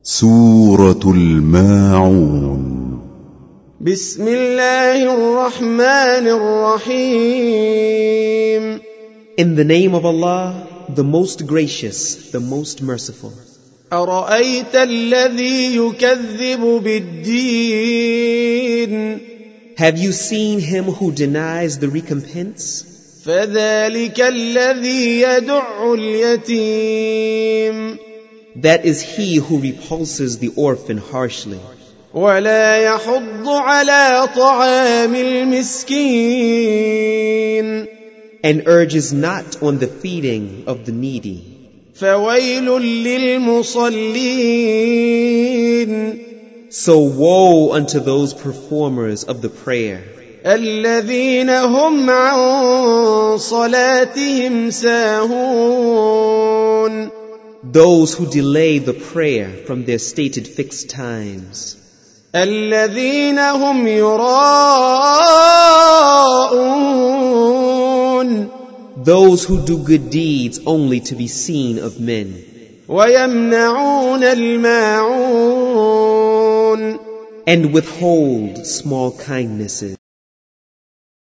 سورة الماعون. بسم الله الرحمن الرحيم. In the name of Allah, the most gracious, the most merciful. أرأيت الذي يكذب بالدين. Have you seen him who denies the recompense? فذلك الذي يدع اليتيم. That is he who repulses the orphan harshly. ولا يحض على طعام المسكين. And urges not on the feeding of the needy. فويل للمصلين. So woe unto those performers of the prayer, الذين هم عن صلاتهم ساهون. those who delay the prayer from their stated fixed times. الذين هم يراءون. Those who do good deeds only to be seen of men. ويمنعون الماعون. And withhold small kindnesses.